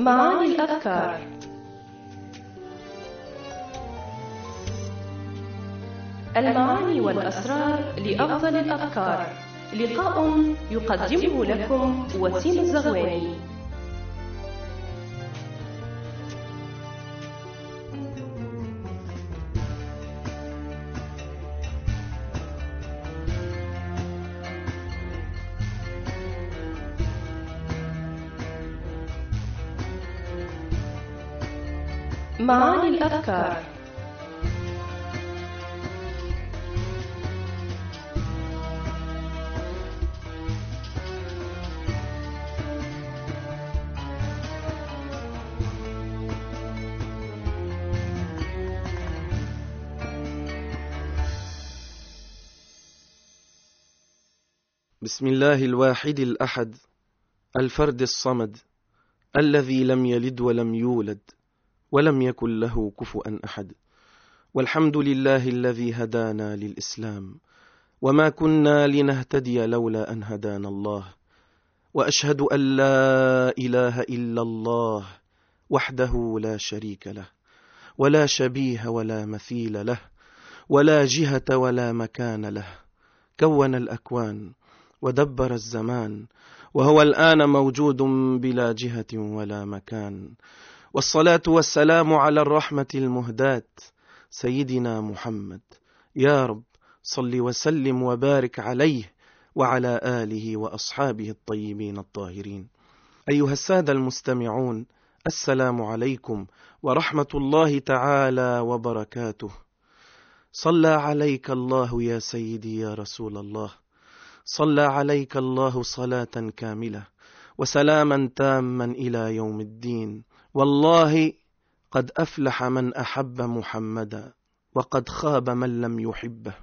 معاني الأذكار. المعاني والأسرار لأفضل الأذكار، لقاء يقدمه لكم وسيم الزغواني. معاني الأذكار. بسم الله الواحد الأحد الفرد الصمد الذي لم يلد ولم يولد ولم يكن له كفؤا أحد، والحمد لله الذي هدانا للإسلام وما كنا لنهتدي لولا أن هدانا الله، وأشهد أن لا إله إلا الله وحده لا شريك له ولا شبيه ولا مثيل له ولا جهة ولا مكان له، كون الأكوان ودبر الزمان وهو الآن موجود بلا جهة ولا مكان، والصلاة والسلام على الرحمة المهداة سيدنا محمد. يا رب صل وسلم وبارك عليه وعلى آله وأصحابه الطيبين الطاهرين. أيها السادة المستمعون، السلام عليكم ورحمة الله تعالى وبركاته. صلى عليك الله يا سيدي يا رسول الله، صلى عليك الله صلاة كاملة وسلاما تاما إلى يوم الدين. والله قد أفلح من أحب محمدا وقد خاب من لم يحبه.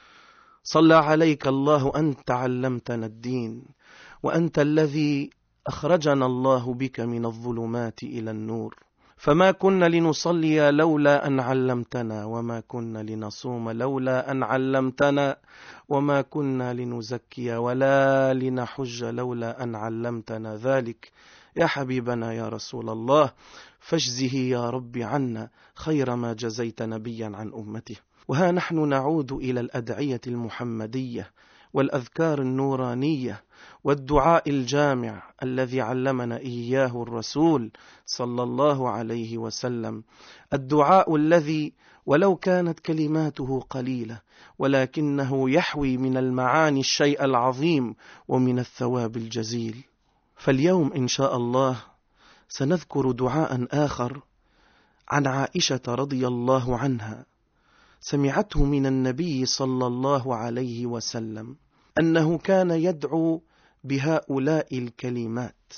صلى عليك الله، أنت علمتنا الدين، وأنت الذي أخرجنا الله بك من الظلمات إلى النور، فما كنا لنصلي لولا أن علمتنا، وما كنا لنصوم لولا أن علمتنا، وما كنا لنزكي ولا لنحج لولا أن علمتنا ذلك. يا حبيبنا يا رسول الله، فاجزه يا رب عنا خير ما جزيت نبيا عن أمته. وها نحن نعود إلى الأدعية المحمدية والأذكار النورانية والدعاء الجامع الذي علمنا إياه الرسول صلى الله عليه وسلم، الدعاء الذي ولو كانت كلماته قليلة ولكنه يحوي من المعاني الشيء العظيم ومن الثواب الجزيل. فاليوم إن شاء الله سنذكر دعاء آخر عن عائشة رضي الله عنها، سمعته من النبي صلى الله عليه وسلم أنه كان يدعو بهؤلاء الكلمات: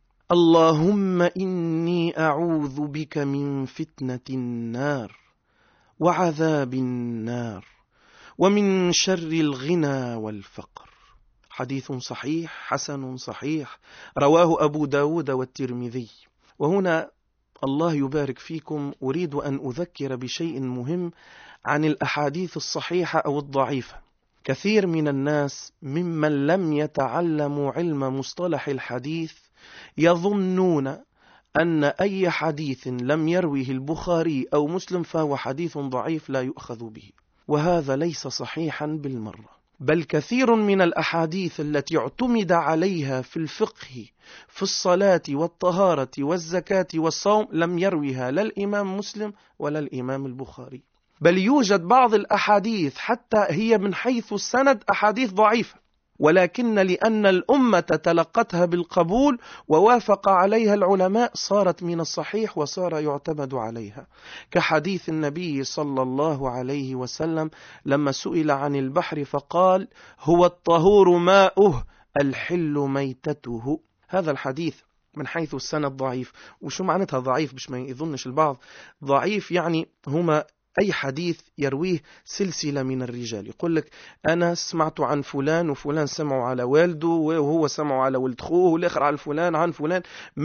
اللهم إني أعوذ بك من فتنة النار وعذاب النار ومن شر الغنى والفقر. حديث صحيح حسن صحيح، رواه أبو داود والترمذي. وهنا الله يبارك فيكم أريد أن أذكر بشيء مهم عن الأحاديث الصحيحة أو الضعيفة. كثير من الناس ممن لم يتعلموا علم مصطلح الحديث يظنون أن أي حديث لم يروه البخاري أو مسلم فهو حديث ضعيف لا يؤخذ به، وهذا ليس صحيحا بالمرة. بل كثير من الأحاديث التي اعتمد عليها في الفقه في الصلاة والطهارة والزكاة والصوم لم يرويها لا الإمام مسلم ولا الإمام البخاري، بل يوجد بعض الأحاديث حتى هي من حيث السند أحاديث ضعيفة، ولكن لأن الأمة تلقتها بالقبول ووافق عليها العلماء صارت من الصحيح وصار يعتمد عليها. كحديث النبي صلى الله عليه وسلم لما سئل عن البحر فقال: هو الطهور ماؤه الحل ميتته. هذا الحديث من حيث السند ضعيف. وشو معناتها ضعيف؟ بش ما يظنش البعض ضعيف يعني هما أي حديث يرويه سلسلة من الرجال، يقول لك أنا سمعت عن فلان وفلان سمعوا على والده وهو سمعوا على ولد خوه والآخر على فلان عن فلان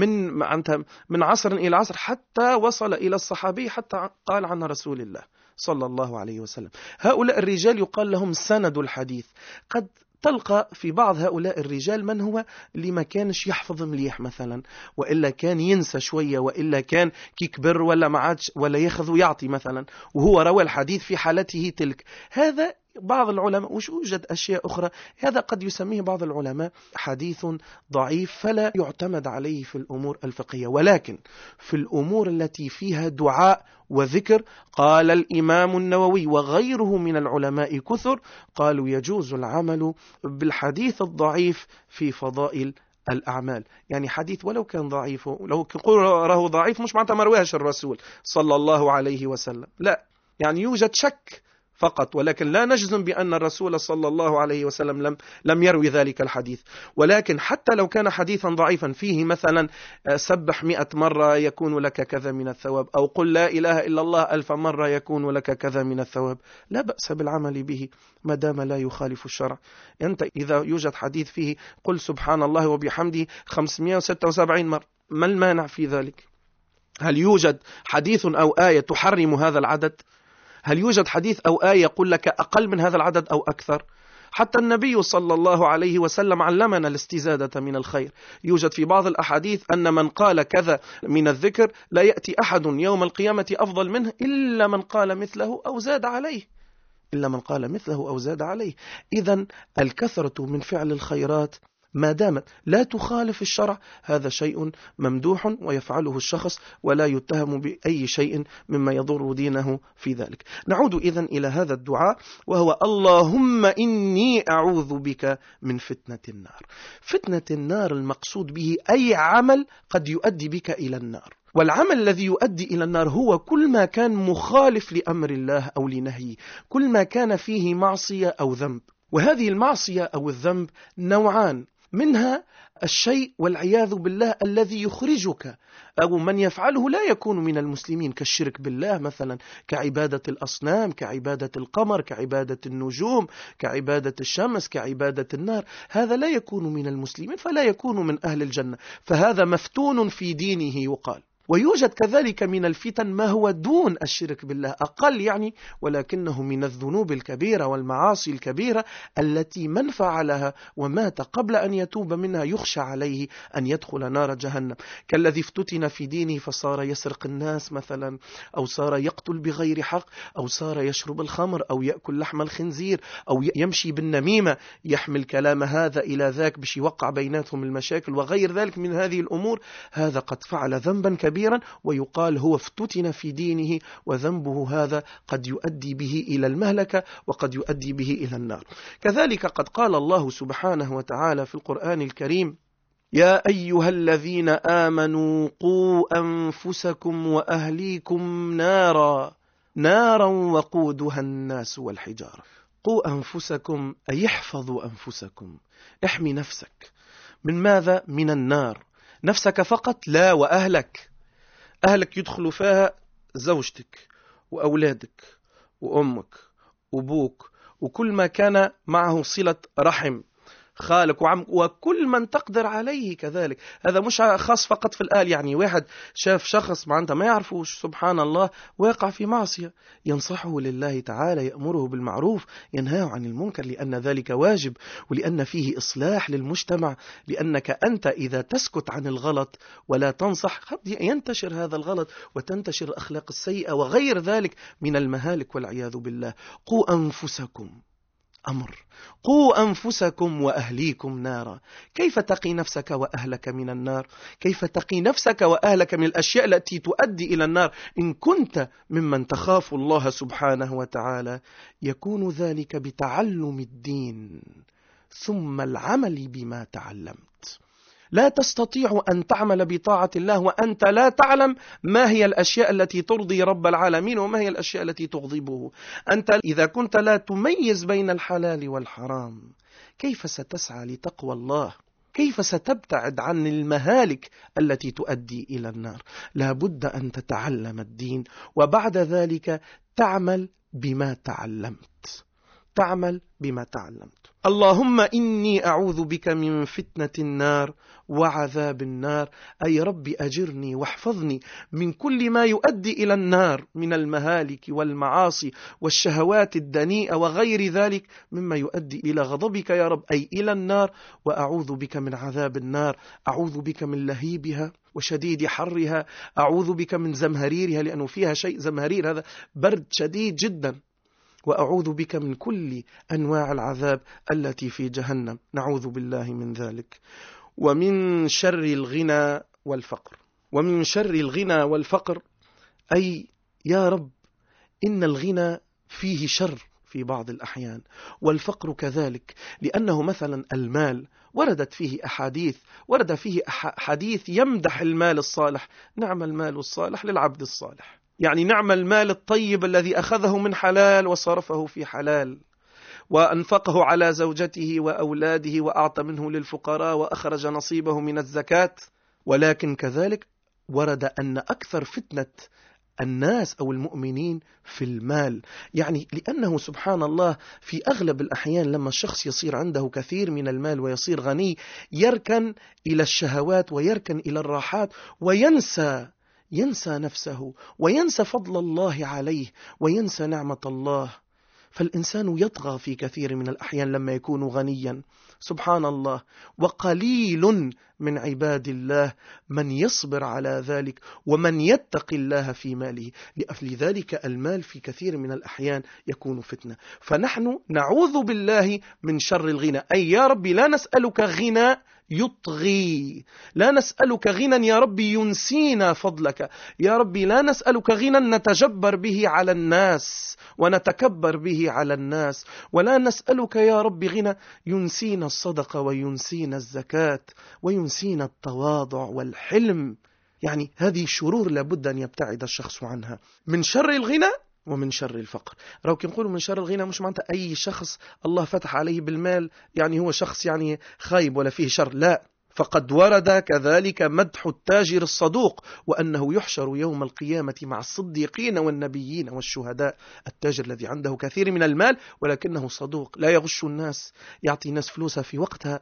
من عصر إلى عصر حتى وصل إلى الصحابي حتى قال عن رسول الله صلى الله عليه وسلم. هؤلاء الرجال يقال لهم سند الحديث. قد تلقى في بعض هؤلاء الرجال من هو اللي ما كانش يحفظ مليح مثلا، وإلا كان ينسى شوية، وإلا كان كيكبر ولا ما عادش ولا ياخذ ويعطي مثلا، وهو روى الحديث في حالته تلك. هذا بعض العلماء، وش يوجد أشياء أخرى، هذا قد يسميه بعض العلماء حديث ضعيف، فلا يعتمد عليه في الأمور الفقهية. ولكن في الأمور التي فيها دعاء وذكر، قال الإمام النووي وغيره من العلماء كثر، قالوا يجوز العمل بالحديث الضعيف في فضائل الأعمال. يعني حديث ولو كان ضعيف، لو راه ضعيف مش معناتها مرواش الرسول صلى الله عليه وسلم، لا، يعني يوجد شك فقط، ولكن لا نجزم بأن الرسول صلى الله عليه وسلم لم يروي ذلك الحديث. ولكن حتى لو كان حديثا ضعيفا فيه مثلا سبح 100 مرة يكون لك كذا من الثواب، أو قل لا إله إلا الله 1000 مرة يكون لك كذا من الثواب، لا بأس بالعمل به ما دام لا يخالف الشرع. أنت إذا يوجد حديث فيه قل سبحان الله وبحمده 576 مرة، ما المانع في ذلك؟ هل يوجد حديث أو آية تحرم هذا العدد؟ هل يوجد حديث أو آية يقول لك أقل من هذا العدد أو أكثر؟ حتى النبي صلى الله عليه وسلم علمنا الاستزادة من الخير. يوجد في بعض الأحاديث أن من قال كذا من الذكر لا يأتي أحد يوم القيامة أفضل منه إلا من قال مثله أو زاد عليه، إلا من قال مثله أو زاد عليه. إذن الكثرة من فعل الخيرات ما دامت لا تخالف الشرع هذا شيء ممدوح ويفعله الشخص، ولا يتهم بأي شيء مما يضر دينه في ذلك. نعود إذن إلى هذا الدعاء، وهو اللهم إني أعوذ بك من فتنة النار. فتنة النار المقصود به أي عمل قد يؤدي بك إلى النار، والعمل الذي يؤدي إلى النار هو كل ما كان مخالف لأمر الله أو لنهيه، كل ما كان فيه معصية أو ذنب. وهذه المعصية أو الذنب نوعان، منها الشيء والعياذ بالله الذي يخرجك أو من يفعله لا يكون من المسلمين، كالشرك بالله مثلا، كعبادة الأصنام، كعبادة القمر، كعبادة النجوم، كعبادة الشمس، كعبادة النار. هذا لا يكون من المسلمين فلا يكون من أهل الجنة، فهذا مفتون في دينه يقال. ويوجد كذلك من الفتن ما هو دون الشرك بالله، أقل يعني، ولكنه من الذنوب الكبيرة والمعاصي الكبيرة التي من فعلها ومات قبل أن يتوب منها يخشى عليه أن يدخل نار جهنم، كالذي افتتن في دينه فصار يسرق الناس مثلا، أو صار يقتل بغير حق، أو صار يشرب الخمر، أو يأكل لحم الخنزير، أو يمشي بالنميمة، يحمل كلام هذا إلى ذاك باش يوقع بيناتهم المشاكل وغير ذلك من هذه الأمور. هذا قد فعل ذنبا كبيرا ويقال هو افتتن في دينه، وذنبه هذا قد يؤدي به إلى المهلكة وقد يؤدي به إلى النار. كذلك قد قال الله سبحانه وتعالى في القرآن الكريم: يا أيها الذين آمنوا قوا أنفسكم وأهليكم نارا وقودها الناس والحجارة. قوا أنفسكم أي احفظوا أنفسكم، احمي نفسك من ماذا؟ من النار. نفسك فقط؟ لا، وأهلك. أهلك يدخلوا فيها زوجتك وأولادك وأمك وأبوك وكل ما كان معه صلة رحم، خالك وعمك وكل من تقدر عليه كذلك. هذا مش خاص فقط في الآل، يعني واحد شاف شخص ما يعرفوش سبحان الله واقع في معصية، ينصحه لله تعالى، يأمره بالمعروف، ينهاه عن المنكر، لأن ذلك واجب، ولأن فيه إصلاح للمجتمع. لأنك أنت إذا تسكت عن الغلط ولا تنصح ينتشر هذا الغلط وتنتشر الأخلاق السيئة وغير ذلك من المهالك والعياذ بالله. قوا أنفسكم، أمر، قوا أنفسكم وأهليكم نارا. كيف تقي نفسك وأهلك من النار؟ كيف تقي نفسك وأهلك من الأشياء التي تؤدي إلى النار؟ إن كنت ممن تخاف الله سبحانه وتعالى يكون ذلك بتعلم الدين ثم العمل بما تعلمت. لا تستطيع أن تعمل بطاعة الله وأنت لا تعلم ما هي الأشياء التي ترضي رب العالمين وما هي الأشياء التي تغضبه. أنت إذا كنت لا تميز بين الحلال والحرام كيف ستسعى لتقوى الله؟ كيف ستبتعد عن المهالك التي تؤدي إلى النار؟ لا بد أن تتعلم الدين وبعد ذلك تعمل بما تعلمت. تعمل بما تعلمت. اللهم إني أعوذ بك من فتنة النار وعذاب النار، أي رب أجرني واحفظني من كل ما يؤدي إلى النار من المهالك والمعاصي والشهوات الدنيئة وغير ذلك مما يؤدي إلى غضبك يا رب، أي إلى النار. وأعوذ بك من عذاب النار، أعوذ بك من لهيبها وشديد حرها، أعوذ بك من زمهريرها لأنه فيها شيء زمهرير، هذا برد شديد جدا. وأعوذ بك من كل أنواع العذاب التي في جهنم، نعوذ بالله من ذلك. ومن شر الغنى والفقر، ومن شر الغنى والفقر، أي يا رب إن الغنى فيه شر في بعض الأحيان، والفقر كذلك، لأنه مثلا المال وردت فيه أحاديث، ورد فيه حديث يمدح المال الصالح، نعم المال الصالح للعبد الصالح، يعني نعم المال الطيب الذي أخذه من حلال وصرفه في حلال وأنفقه على زوجته وأولاده وأعطى منه للفقراء وأخرج نصيبه من الزكاة. ولكن كذلك ورد أن أكثر فتنة الناس أو المؤمنين في المال، يعني لأنه سبحان الله في أغلب الأحيان لما الشخص يصير عنده كثير من المال ويصير غني يركن إلى الشهوات ويركن إلى الراحات وينسى نفسه وينسى فضل الله عليه وينسى نعمة الله. فالإنسان يطغى في كثير من الأحيان لما يكون غنيا، سبحان الله. وقليل من عباد الله من يصبر على ذلك ومن يتقي الله في ماله، لذلك المال في كثير من الأحيان يكون فتنة. فنحن نعوذ بالله من شر الغنى، أي يا ربي لا نسألك غنى يطغي، لا نسألك غنى يا ربي ينسينا فضلك، يا ربي لا نسألك غنى نتجبر به على الناس ونتكبر به على الناس، ولا نسألك يا ربي غنى ينسينا الصدقة وينسينا الزكاة وينسينا التواضع والحلم. يعني هذه شرور لابد أن يبتعد الشخص عنها، من شر الغنى ومن شر الفقر. راكي نقولوا من شر الغنى مش معناتها أي شخص الله فتح عليه بالمال يعني هو شخص يعني خايب ولا فيه شر، لا، فقد ورد كذلك مدح التاجر الصدوق وأنه يحشر يوم القيامة مع الصديقين والنبيين والشهداء. التاجر الذي عنده كثير من المال ولكنه صدوق، لا يغش الناس، يعطي الناس فلوسها في وقتها،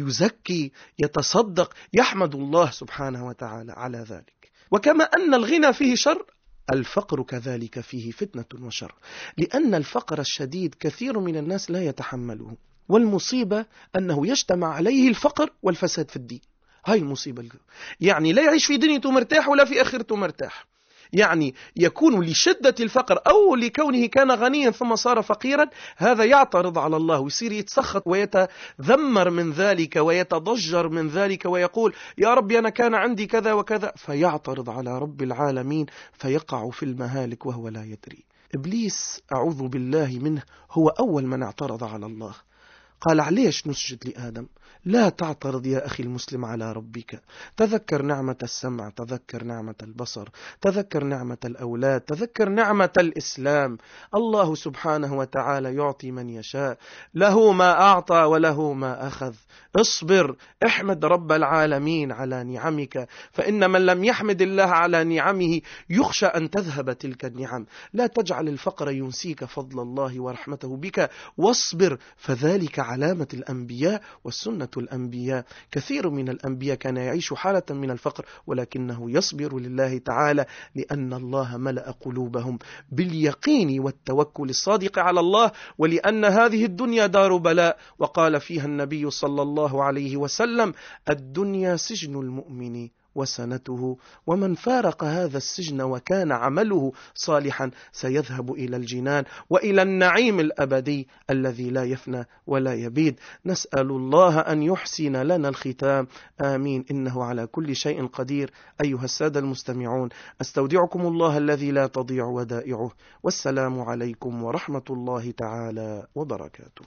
يزكي، يتصدق، يحمد الله سبحانه وتعالى على ذلك. وكما أن الغنى فيه شر، الفقر كذلك فيه فتنة وشر، لأن الفقر الشديد كثير من الناس لا يتحمله، والمصيبة أنه يجتمع عليه الفقر والفساد في الدين. هاي المصيبة، يعني لا يعيش في دنيته مرتاح ولا في آخرته مرتاح، يعني يكون لشدة الفقر أو لكونه كان غنيا ثم صار فقيرا، هذا يعترض على الله ويصير يتسخط ويتذمر من ذلك ويتضجر من ذلك ويقول يا ربي أنا كان عندي كذا وكذا، فيعترض على رب العالمين فيقع في المهالك وهو لا يدري. إبليس أعوذ بالله منه هو أول من اعترض على الله، قال عليش نسجد لآدم؟ لا تعترض يا أخي المسلم على ربك، تذكر نعمة السمع، تذكر نعمة البصر، تذكر نعمة الأولاد، تذكر نعمة الإسلام. الله سبحانه وتعالى يعطي من يشاء، له ما أعطى وله ما أخذ. اصبر، احمد رب العالمين على نعمك، فإن من لم يحمد الله على نعمه يخشى أن تذهب تلك النعم. لا تجعل الفقر ينسيك فضل الله ورحمته بك، واصبر، فذلك علامة الأنبياء والسنة الأنبياء. كثير من الأنبياء كان يعيش حالة من الفقر ولكنه يصبر لله تعالى، لأن الله ملأ قلوبهم باليقين والتوكل الصادق على الله، ولأن هذه الدنيا دار بلاء. وقال فيها النبي صلى الله عليه وسلم الدنيا سجن المؤمن وسنته، ومن فارق هذا السجن وكان عمله صالحا سيذهب إلى الجنان وإلى النعيم الأبدي الذي لا يفنى ولا يبيد. نسأل الله أن يحسن لنا الختام، آمين، إنه على كل شيء قدير. أيها السادة المستمعون، أستودعكم الله الذي لا تضيع ودائعه، والسلام عليكم ورحمة الله تعالى وبركاته.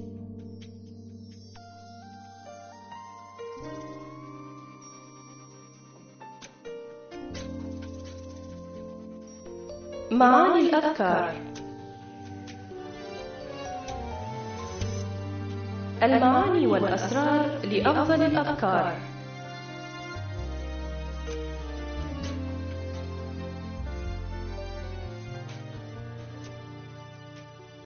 معاني الأذكار. المعاني والأسرار لأفضل الأذكار.